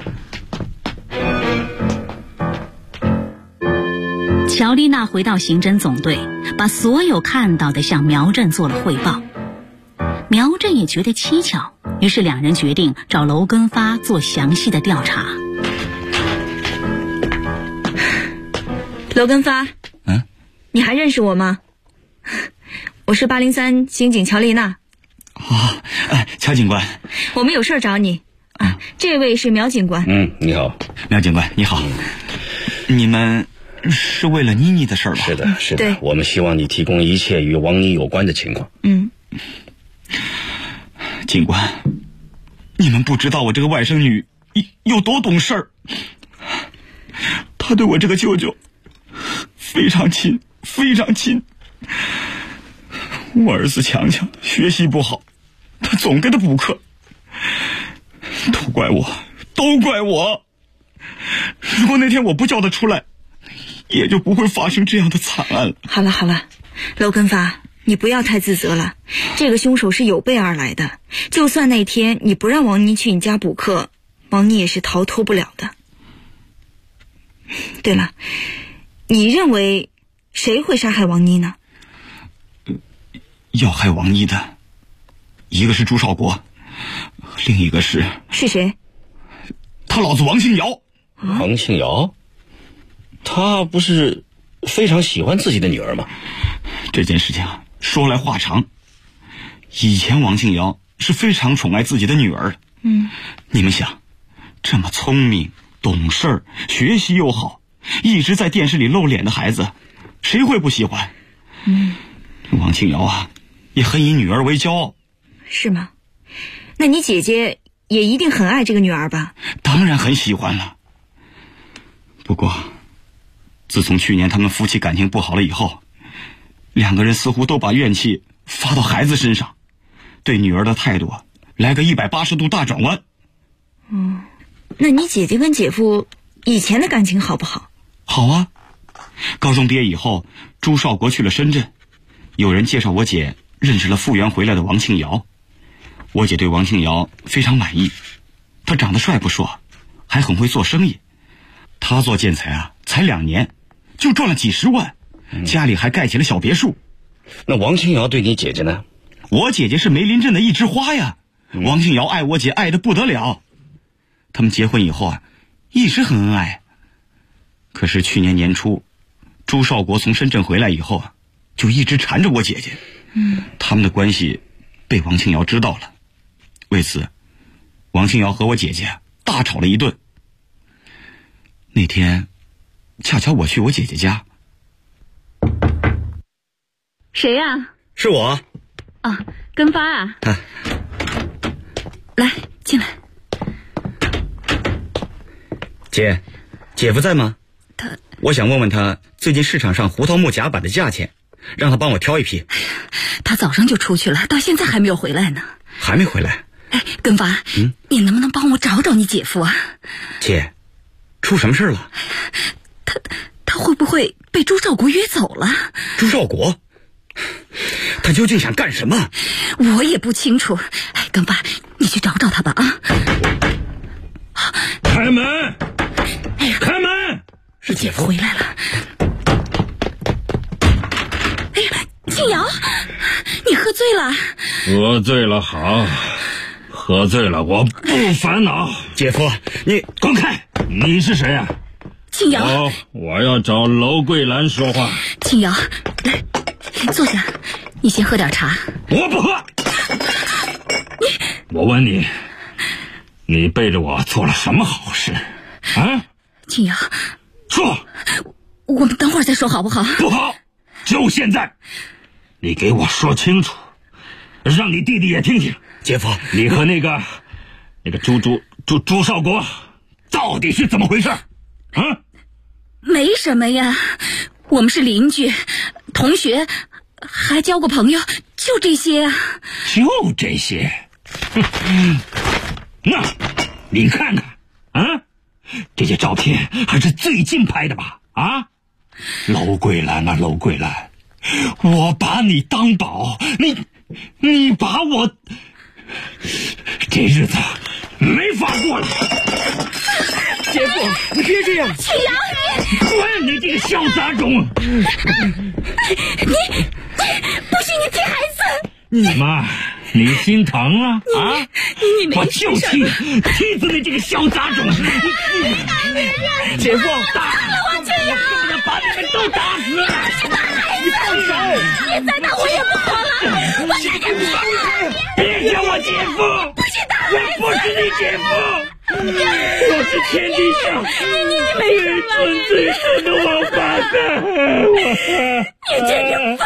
Speaker 16: 乔丽娜回到刑侦总队，把所有看到的向苗振做了汇报。苗振也觉得蹊跷，于是两人决定找楼根发做详细的调查。
Speaker 17: 楼根发，你还认识我吗？我是803刑警乔丽娜。
Speaker 9: 乔警官，
Speaker 17: 我们有事找你。这位是苗警官。
Speaker 9: 你好，苗警官，你好。你们是为了妮妮的事儿吧？
Speaker 18: 是的，是的。我们希望你提供一切与王妮有关的情况。
Speaker 9: 警官，你们不知道我这个外甥女有多懂事儿。她对我这个舅舅非常亲，非常亲。我儿子强强学习不好，他总给他补课，都怪我，都怪我。如果那天我不叫他出来，也就不会发生这样的惨案了。
Speaker 17: 好了好了，楼根发，你不要太自责了。这个凶手是有备而来的，就算那天你不让王妮去你家补课，王妮也是逃脱不了的。对了，你认为谁会杀害王妮呢？
Speaker 9: 要害王妮的，一个是朱少国，另一个是
Speaker 17: 谁？
Speaker 9: 他老子王庆尧。
Speaker 18: 王庆尧？他不是非常喜欢自己的女儿吗？
Speaker 9: 这件事情说来话长。以前王庆尧是非常宠爱自己的女儿的。你们想，这么聪明懂事学习又好，一直在电视里露脸的孩子，谁会不喜欢？王庆尧啊，也很以女儿为骄傲。
Speaker 17: 是吗？那你姐姐也一定很爱这个女儿吧？
Speaker 9: 当然很喜欢了。不过自从去年他们夫妻感情不好了以后，两个人似乎都把怨气发到孩子身上，对女儿的态度来个180度大转弯。
Speaker 17: 那你姐姐跟姐夫以前的感情好不好？
Speaker 9: 好啊。高中毕业以后，朱少国去了深圳，有人介绍我姐认识了复员回来的王庆尧。我姐对王庆尧非常满意，他长得帅不说，还很会做生意。他做建材啊，才2年就赚了几10万，家里还盖起了小别墅。
Speaker 18: 那王庆尧对你姐姐呢？
Speaker 9: 我姐姐是梅林镇的一枝花呀，王庆尧爱我姐爱得不得了。他们结婚以后啊，一直很恩爱。可是去年年初，朱少国从深圳回来以后啊，就一直缠着我姐姐。他们的关系被王庆尧知道了，为此王庆尧和我姐姐大吵了一顿。那天恰巧我去我姐姐家。
Speaker 17: 谁呀？
Speaker 18: 是我。
Speaker 17: 根发啊。来，进来。
Speaker 9: 姐，姐夫在吗？我想问问他最近市场上胡桃木夹板的价钱，让他帮我挑一批。
Speaker 16: 他早上就出去了，到现在还没有回来呢。
Speaker 9: 还没回来？
Speaker 16: 根发，你能不能帮我找找你姐夫啊？
Speaker 9: 姐，出什么事了？
Speaker 16: 他会不会被朱少国约走了？
Speaker 9: 朱少国？他究竟想干什么？
Speaker 16: 我也不清楚。根发，你去找找他吧啊！
Speaker 14: 开门！开门！
Speaker 16: 是姐夫回来了。庆尧，你喝醉了。
Speaker 14: 喝醉了好，喝醉了我不烦恼。
Speaker 9: 姐夫，你
Speaker 14: 滚开！你是谁呀？
Speaker 16: 庆尧，
Speaker 14: 我要找楼桂兰说话。
Speaker 16: 庆尧，来，坐下，你先喝点茶。
Speaker 14: 我不喝。我问你，你背着我做了什么好事啊？
Speaker 16: 庆尧，
Speaker 14: 说，
Speaker 16: 我们等会儿再说好不好？
Speaker 14: 不好，就现在，你给我说清楚，让你弟弟也听听。
Speaker 9: 姐夫，
Speaker 14: 你和那个朱少国到底是怎么回事？
Speaker 16: 没什么呀，我们是邻居、同学，还交过朋友，就这些啊。
Speaker 14: 就这些？那你看看啊，这些照片还是最近拍的吧？楼桂兰啊，楼桂兰，我把你当宝，你把我，这日子
Speaker 9: 没法过了。
Speaker 15: 姐夫，你别这样！
Speaker 17: 启阳，
Speaker 9: 滚！你这个小杂种！
Speaker 17: 你不许你踢孩子！
Speaker 9: 妈，你心疼啊？啊！
Speaker 17: 你
Speaker 9: 我就踢死你这个小杂种！
Speaker 15: 姐夫，
Speaker 17: 打了王庆阳！
Speaker 9: 我要把你们都打死！
Speaker 17: 你放手！你再打我也不好了！我再打你！
Speaker 9: 别叫我姐夫！
Speaker 17: 不许打孩子！
Speaker 9: 我不是你姐夫！我是天底下
Speaker 17: 没事吧？
Speaker 9: 最蠢的王八蛋！
Speaker 17: 你这个疯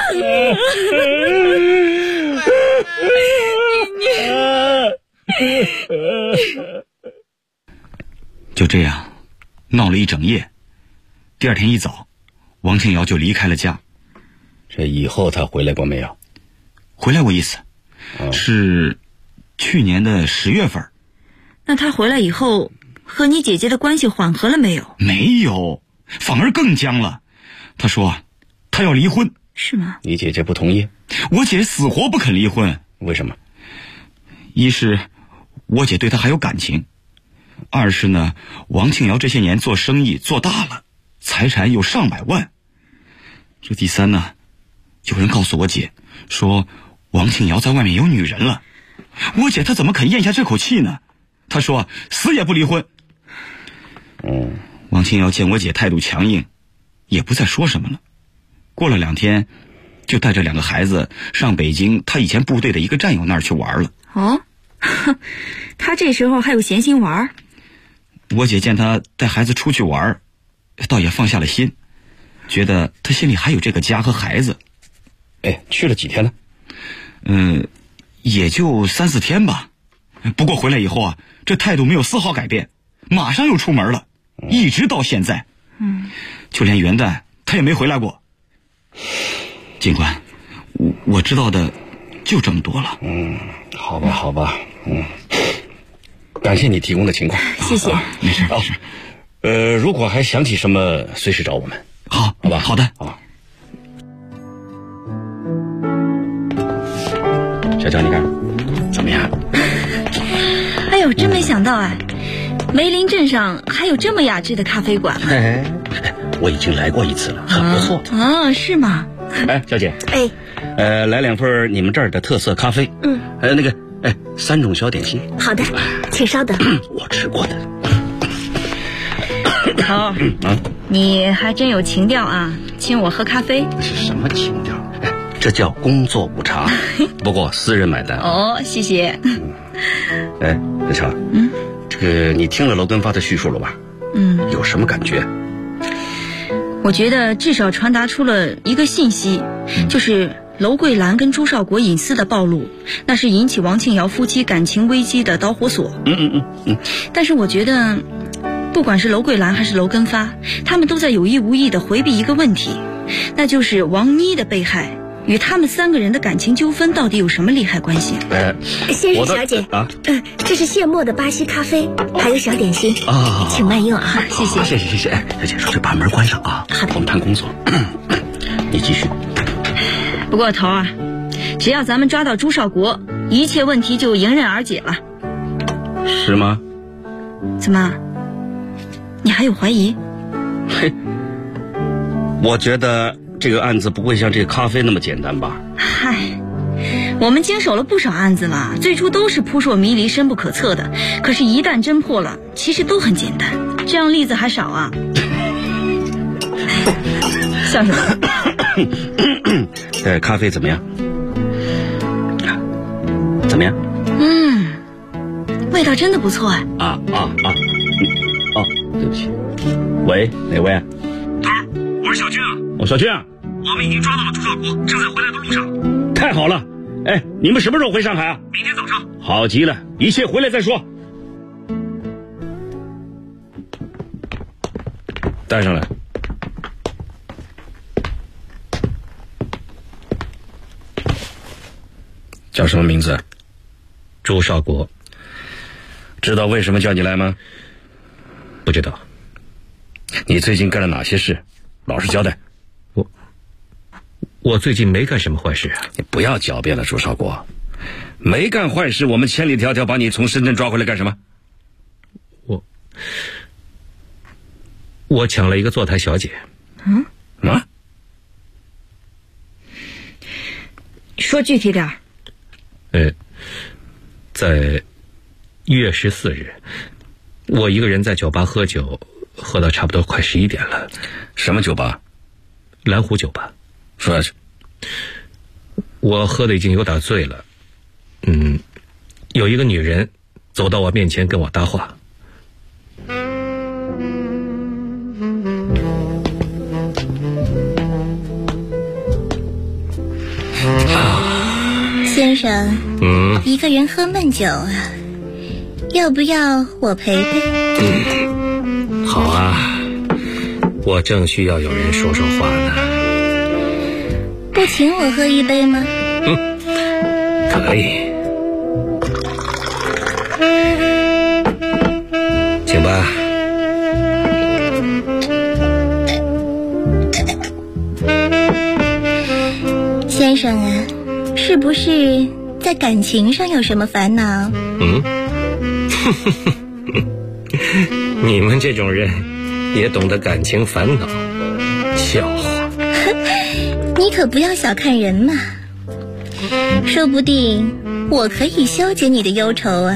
Speaker 9: 就这样闹了一整夜。第二天一早，王庆瑶就离开了家。
Speaker 18: 这以后他回来过没有？
Speaker 9: 回来过一次，是去年的10月份。
Speaker 17: 那他回来以后和你姐姐的关系缓和了没有？
Speaker 9: 没有，反而更僵了。他说他要离婚。
Speaker 17: 是吗？
Speaker 18: 你姐姐不同意？
Speaker 9: 我姐死活不肯离婚。
Speaker 18: 为什么？
Speaker 9: 一是我姐对他还有感情，二是呢，王庆瑶这些年做生意做大了，财产有上百万。这第三呢，有人告诉我姐说王庆瑶在外面有女人了。我姐她怎么肯咽下这口气呢？她说死也不离婚。王庆瑶见我姐态度强硬，也不再说什么了。过了2天，就带着2个孩子上北京他以前部队的一个战友那儿去玩了。
Speaker 17: 哦，他这时候还有闲心玩？
Speaker 9: 我姐见他带孩子出去玩，倒也放下了心，觉得他心里还有这个家和孩子。
Speaker 18: 去了几天呢？
Speaker 9: 也就3、4天吧。不过回来以后啊，这态度没有丝毫改变，马上又出门了，一直到现在。就连元旦他也没回来过。警官，我知道的就这么多了。
Speaker 18: 好吧，感谢你提供的情况。
Speaker 17: 谢谢。
Speaker 9: 没事。
Speaker 18: 如果还想起什么，随时找我们。
Speaker 9: 好
Speaker 18: 吧。
Speaker 9: 好的。
Speaker 18: 小乔，你看怎么样？
Speaker 17: 哎呦，真没想到啊，梅林镇上还有这么雅致的咖啡馆。
Speaker 18: 我已经来过一次了，很不错。
Speaker 17: 是吗？
Speaker 18: 小姐，来2份你们这儿的特色咖啡。3种小点心。
Speaker 17: 好的，请稍等。
Speaker 18: 我吃过的。
Speaker 17: 好，你还真有情调啊，请我喝咖啡。
Speaker 18: 是什么情调？这叫工作午茶，不过私人买单。
Speaker 17: 谢谢。
Speaker 18: 小乔，这个你听了楼根发的叙述了吧？有什么感觉？
Speaker 17: 我觉得至少传达出了一个信息，就是楼桂兰跟朱少国隐私的暴露，那是引起王庆瑶夫妻感情危机的导火索。但是我觉得不管是楼桂兰还是楼根发，他们都在有意无意地回避一个问题，那就是王妮的被害与他们3个人的感情纠纷到底有什么利害关系？
Speaker 19: 先生小姐这是现磨的巴西咖啡，还有小点心请慢用啊。
Speaker 17: 谢谢。
Speaker 18: 谢谢。小姐，说这把门关上啊。
Speaker 17: 好的，
Speaker 18: 我们谈工作。你继续。
Speaker 17: 不过头啊，只要咱们抓到朱少国，一切问题就迎刃而解了。
Speaker 18: 是吗？
Speaker 17: 怎么？你还有怀疑？
Speaker 18: 我觉得这个案子不会像这个咖啡那么简单吧？
Speaker 17: 嗨，我们经手了不少案子了，最初都是扑朔迷离、深不可测的，可是一旦侦破了，其实都很简单。这样例子还少啊。笑什么？
Speaker 18: 咖啡怎么样？怎么样？
Speaker 17: 味道真的不错哎。
Speaker 18: 对不起。喂，哪位？
Speaker 9: 头儿，我是小军啊。
Speaker 18: 小军啊。
Speaker 9: 我们已经抓到了朱少国，正在回来的路上。
Speaker 18: 太好了！你们什么时候回上海啊？
Speaker 9: 明天早上。
Speaker 18: 好极了，一切回来再说。带上来。叫什么名字？
Speaker 20: 朱少国。
Speaker 18: 知道为什么叫你来吗？
Speaker 20: 不知道。
Speaker 18: 你最近干了哪些事？老实交代。
Speaker 20: 我最近没干什么坏事啊。
Speaker 18: 你不要狡辩了，朱少国。没干坏事，我们千里迢迢把你从深圳抓回来干什么？
Speaker 20: 我抢了一个坐台小姐。
Speaker 17: 说具体点儿。
Speaker 20: 在1月14日，我一个人在酒吧喝酒，喝到差不多快11点了。
Speaker 18: 什么酒吧？
Speaker 20: 蓝湖酒吧。
Speaker 18: 说下去。
Speaker 20: 我喝的已经有点醉了。有一个女人走到我面前跟我搭话。
Speaker 19: 先生，一个人喝闷酒啊，要不要我陪陪？
Speaker 20: 好啊，我正需要有人说说话呢。
Speaker 19: 不请我喝一杯吗？
Speaker 20: 可以，请吧。
Speaker 19: 先生啊，是不是在感情上有什么烦恼？
Speaker 20: 你们这种人也懂得感情烦恼，笑话。
Speaker 19: 你可不要小看人嘛，说不定我可以消解你的忧愁啊。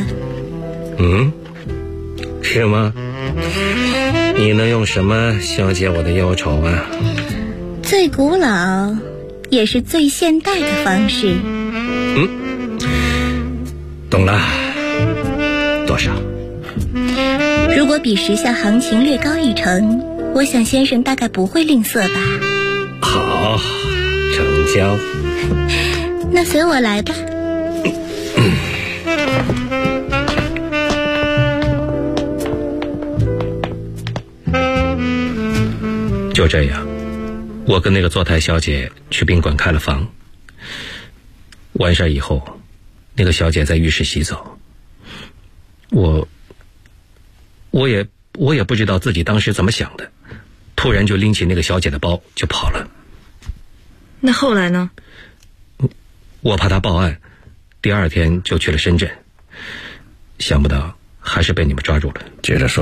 Speaker 20: 是吗？你能用什么消解我的忧愁啊？
Speaker 19: 最古老也是最现代的方式。
Speaker 20: 懂了。多少？
Speaker 19: 如果比时下行情略高1成，我想先生大概不会吝啬吧。
Speaker 20: 好，成交。
Speaker 19: 那随我来吧。
Speaker 20: 就这样，我跟那个坐台小姐去宾馆开了房。完事以后，那个小姐在浴室洗澡。我也不知道自己当时怎么想的，突然就拎起那个小姐的包就跑了。
Speaker 17: 那后来呢？
Speaker 20: 我怕她报案，第2天就去了深圳，想不到还是被你们抓住了。
Speaker 18: 接着说。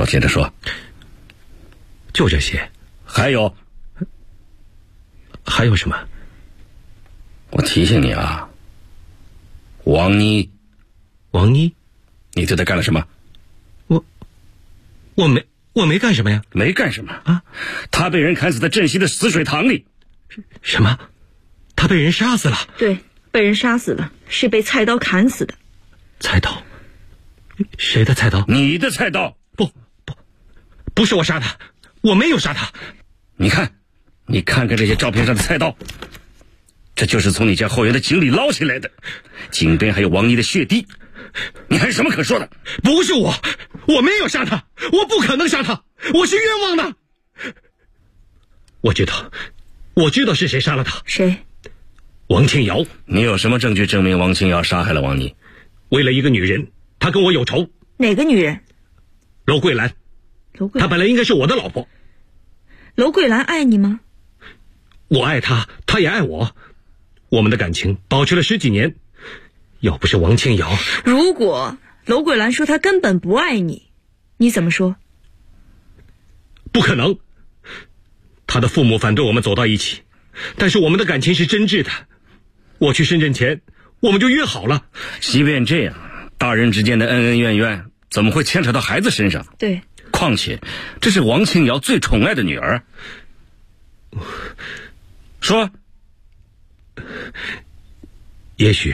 Speaker 20: 就这些。
Speaker 18: 还有
Speaker 20: 什么？
Speaker 18: 我提醒你啊，王妮，你对她干了什么？
Speaker 20: 我没干什么呀。
Speaker 18: 没干什么啊？她被人砍死在镇西的死水塘里。
Speaker 20: 什么？她被人杀死了？
Speaker 17: 对，被人杀死了，是被菜刀砍死的。
Speaker 20: 菜刀？谁的菜刀？
Speaker 18: 你的菜刀。
Speaker 20: 不是我杀她，我没有杀她。
Speaker 18: 你看看这些照片上的菜刀，这就是从你家后院的井里捞起来的，井边还有王妮的血滴，你还有什么可说的？
Speaker 20: 不是我没有杀他，我不可能杀他，我是冤枉的。我知道是谁杀了他。
Speaker 17: 谁？
Speaker 20: 王清瑶。
Speaker 18: 你有什么证据证明王清瑶杀害了王妮？
Speaker 20: 为了一个女人，她跟我有仇。
Speaker 17: 哪个女人？
Speaker 20: 楼桂兰。她本来应该是我的老婆。
Speaker 17: 楼桂兰爱你吗？
Speaker 20: 我爱她，她也爱我，我们的感情保持了10几年。要不是王清瑶，
Speaker 17: 如果楼桂兰说她根本不爱你，你怎么说？
Speaker 20: 不可能。她的父母反对我们走到一起，但是我们的感情是真挚的。我去深圳前，我们就约好了。
Speaker 18: 即便这样，大人之间的恩恩怨怨怎么会牵扯到孩子身上？
Speaker 17: 对。
Speaker 18: 况且这是王清瑶最宠爱的女儿。说。
Speaker 20: 也许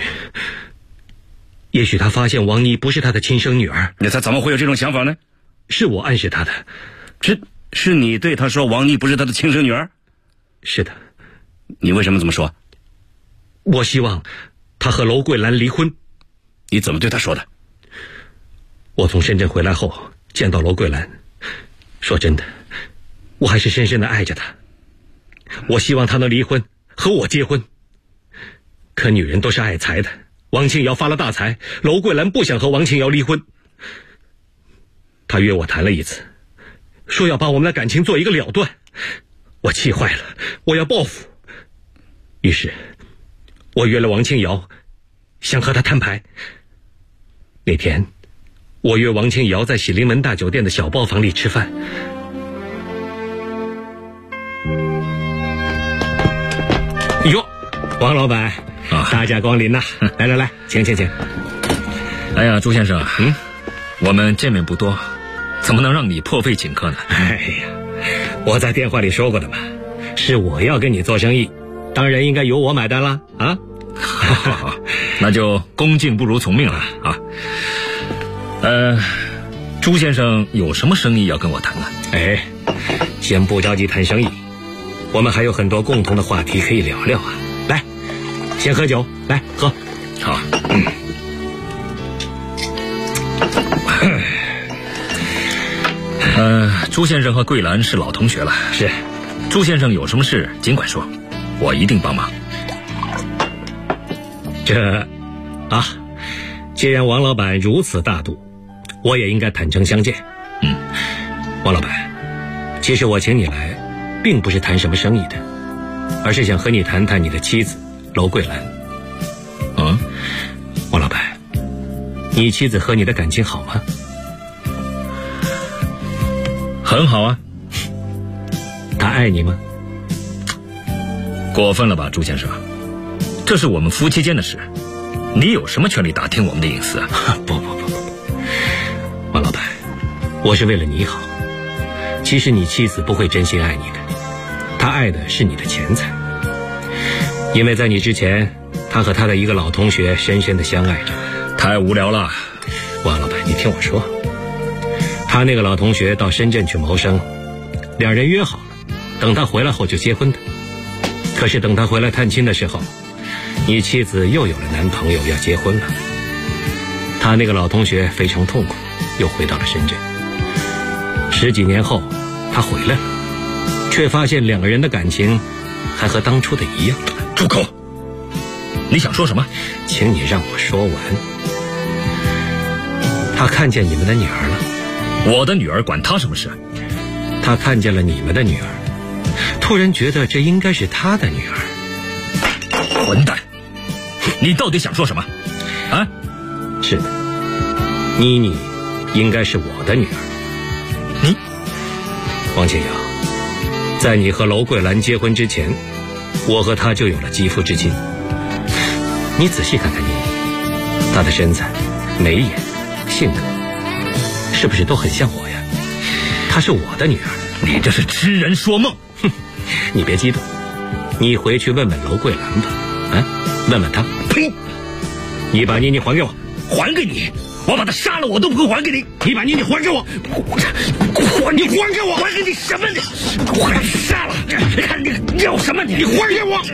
Speaker 20: 他发现王妮不是他的亲生女儿。
Speaker 18: 那他怎么会有这种想法呢？
Speaker 20: 是我暗示他的。
Speaker 18: 是你对他说王妮不是他的亲生女儿？
Speaker 20: 是的。
Speaker 18: 你为什么这么说？
Speaker 20: 我希望他和楼桂兰离婚。
Speaker 18: 你怎么对他说的？
Speaker 20: 我从深圳回来后见到楼桂兰，说真的，我还是深深的爱着她。我希望她能离婚，和我结婚。可女人都是爱财的，王清瑶发了大财，楼桂兰不想和王清瑶离婚。她约我谈了一次，说要把我们的感情做一个了断。我气坏了，我要报复。于是我约了王清瑶，想和她摊牌。那天我约王庆瑶在喜临门大酒店的小包房里吃饭。哟，王老板，大驾光临呐！来来来，请。
Speaker 21: 哎呀，朱先生，我们见面不多，怎么能让你破费请客呢？
Speaker 20: 哎呀，我在电话里说过的嘛，是我要跟你做生意，当然应该由我买单啦啊！
Speaker 21: 好，那就恭敬不如从命了啊。朱先生有什么生意要跟我谈呢？
Speaker 20: 哎，先不着急谈生意，我们还有很多共同的话题可以聊聊啊。来，先喝酒，来喝。
Speaker 21: 好。朱先生和桂兰是老同学了。
Speaker 20: 是。
Speaker 21: 朱先生有什么事尽管说，我一定帮忙。
Speaker 20: 既然王老板如此大度，我也应该坦诚相见。王老板，其实我请你来并不是谈什么生意的，而是想和你谈谈你的妻子娄桂兰。王老板，你妻子和你的感情好吗？
Speaker 21: 很好啊。
Speaker 20: 她爱你吗？
Speaker 21: 过分了吧，朱先生，这是我们夫妻间的事，你有什么权利打听我们的隐私啊？
Speaker 20: 不，王老板，我是为了你好。其实你妻子不会真心爱你的，她爱的是你的钱财。因为在你之前，她和她的一个老同学深深的相爱着。
Speaker 21: 太无聊了。
Speaker 20: 王老板，你听我说，他那个老同学到深圳去谋生，两人约好了，等他回来后就结婚的。可是等他回来探亲的时候，你妻子又有了男朋友要结婚了。他那个老同学非常痛苦，又回到了深圳。10几年后他回来了，却发现两个人的感情还和当初的一样。
Speaker 21: 住口！你想说什么？
Speaker 20: 请你让我说完。他看见你们的女儿了。
Speaker 21: 我的女儿管他什么事？
Speaker 20: 他看见了你们的女儿，突然觉得这应该是他的女儿。
Speaker 21: 混蛋，你到底想说什么啊？
Speaker 20: 是的，妮妮应该是我的女儿。
Speaker 21: 你
Speaker 20: 王庆瑶，在你和娄桂兰结婚之前，我和她就有了肌肤之亲。你仔细看看妮妮，她的身材、眉眼、性格，是不是都很像我呀？她是我的女儿。
Speaker 21: 你这是痴人说梦。
Speaker 20: 你别激动，你回去问问娄桂兰吧。问问她。
Speaker 21: 呸！
Speaker 20: 你把妮妮还给我。
Speaker 21: 还给你？我把她杀了我都不会还给你。
Speaker 20: 你把妮妮还给我。你还给我。
Speaker 21: 还给你什么？我还杀了。看你要什么？
Speaker 20: 你还给我。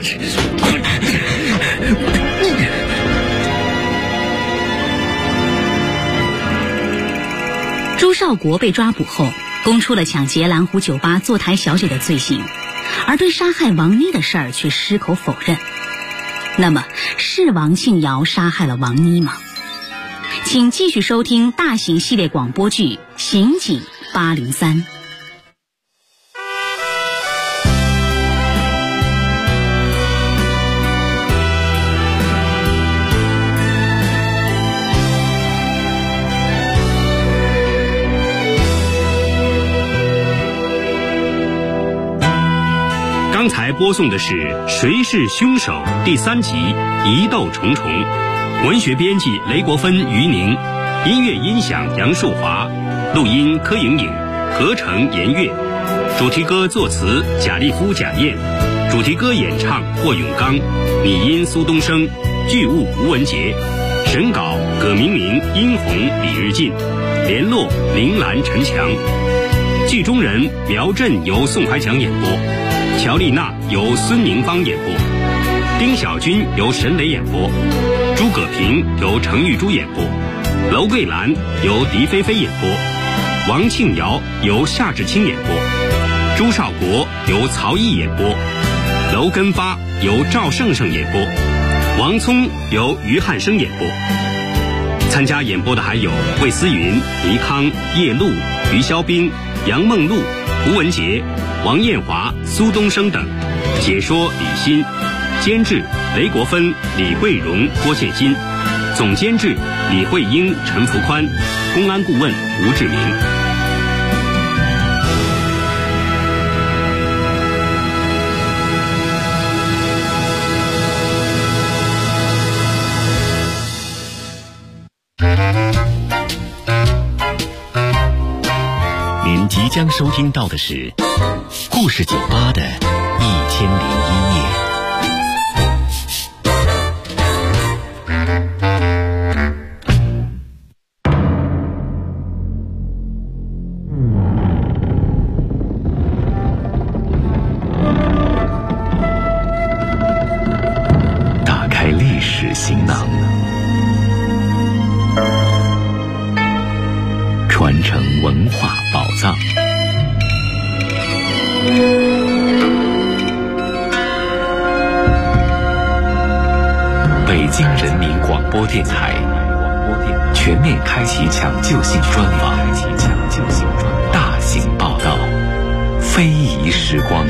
Speaker 16: 朱少国被抓捕后，供出了抢劫蓝湖酒吧坐台小姐的罪行，而对杀害王妮的事儿却矢口否认。那么，是王庆瑶杀害了王妮吗？请继续收听大型系列广播剧《刑警803》。
Speaker 14: 刚才播送的是《谁是凶手》第3集《疑窦重重》，文学编辑雷国芬、于宁，音乐音响杨树华，录音柯莹莹，合成严月，主题歌作词贾立夫、贾燕，主题歌演唱霍永刚，拟音苏东升，剧务吴文杰，审稿葛明明、殷红、李日进，联络林兰、陈强，剧中人苗振由宋怀强演播，乔丽娜由孙宁芳演播，丁小军由沈磊演播，朱葛平由程玉珠演播，娄桂兰由狄菲菲演播，王庆瑶由夏志清演播，朱少国由曹毅演播，娄根发由赵胜胜演播，王聪由于汉生演播。参加演播的还有魏思云、倪康、叶璐、于肖斌、杨梦露、吴文杰、王艳华、苏东升等，解说李欣，监制雷国芬、李慧荣、郭建新，总监制李慧英、陈福宽， 公安顾问吴志明。
Speaker 12: 您即将收听到的是故事酒吧的1001夜。打开历史行囊，传承文化宝藏。北京人民广播电台全面开启抢救性专访，大型报道，非遗时光。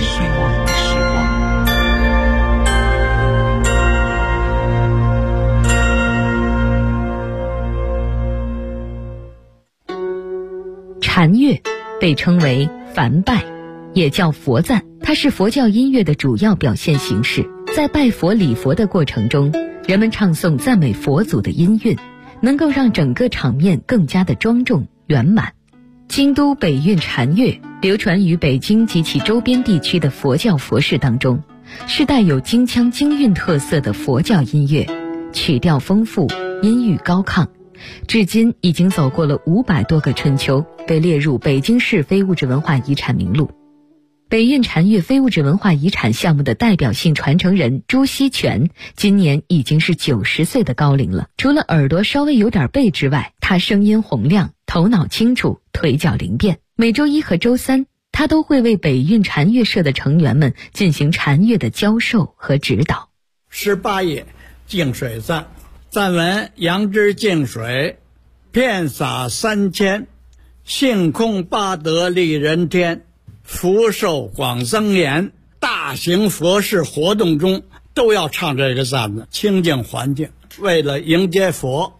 Speaker 4: 禅乐被称为梵拜，也叫佛赞，它是佛教音乐的主要表现形式。在拜佛礼佛的过程中，人们唱诵赞美佛祖的音韵，能够让整个场面更加的庄重圆满。京都北韵禅乐流传于北京及其周边地区的佛教佛事当中，是带有京腔京韵特色的佛教音乐，曲调丰富，音域高亢，至今已经走过了500多个春秋，被列入北京市非物质文化遗产名录。北韵禅乐非物质文化遗产项目的代表性传承人朱锡全今年已经是90岁的高龄了。除了耳朵稍微有点背之外，他声音洪亮，头脑清楚，腿脚灵便。每周1和周3，他都会为北韵禅乐社的成员们进行禅乐的教授和指导。
Speaker 22: 18页净水赞，赞文：杨枝净水，遍洒3000，性空八德利人天，福寿广增延。大型佛事活动中都要唱这个赞子，清净环境，为了迎接佛。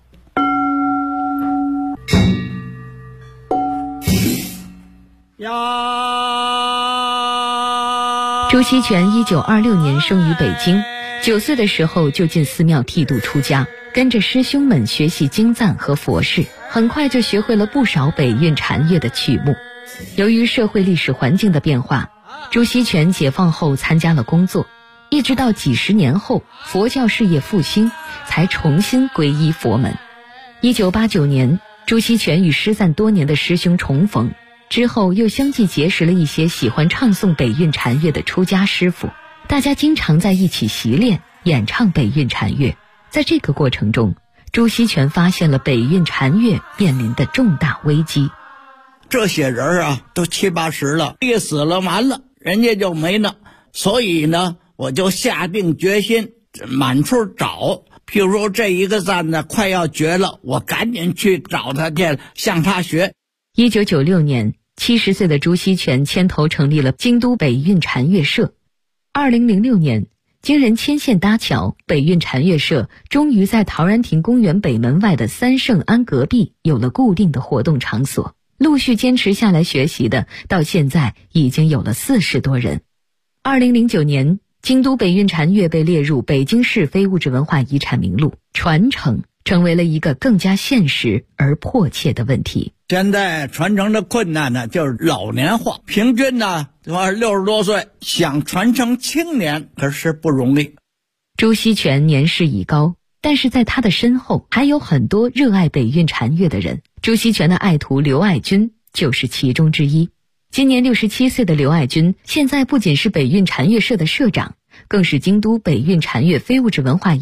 Speaker 4: 朱锡全1926年生于北京，9岁的时候就进寺庙剃度出家，跟着师兄们学习经赞和佛事，很快就学会了不少北韵禅乐的曲目。由于社会历史环境的变化，朱锡全解放后参加了工作，一直到几十年后佛教事业复兴，才重新皈依佛门。1989年，朱锡全与失散多年的师兄重逢，之后又相继结识了一些喜欢唱诵北韵禅乐的出家师傅，大家经常在一起习练演唱北韵禅乐。在这个过程中，朱锡全发现了北韵禅乐面临的重大危机。
Speaker 22: 这些人啊，都70、80了，一死了完了，人家就没了。所以呢，我就下定决心满处找。譬如说这一个赞呢快要绝了，我赶紧去找他去，向他学。
Speaker 4: 1996年，70岁的朱锡全牵头成立了京都北韵禅乐社。2006年，经人牵线搭桥，北韵禅乐社终于在陶然亭公园北门外的三圣庵隔壁有了固定的活动场所。陆续坚持下来学习的，到现在已经有了40多人。2009年，京都北韵禅乐被列入北京市非物质文化遗产名录，传承成为了一个更加现实而迫切的问题。
Speaker 22: 现在传承的困难呢，就是老年化，平均呢60多岁，想传承青年可是不容易。
Speaker 4: 朱锡全年事已高，但是在他的身后还有很多热爱北韵禅乐的人。朱锡全的爱徒刘爱军就是其中之一。今年67岁的刘爱军，现在不仅是北韵禅乐社的社长，更是京都北韵禅乐非物质文化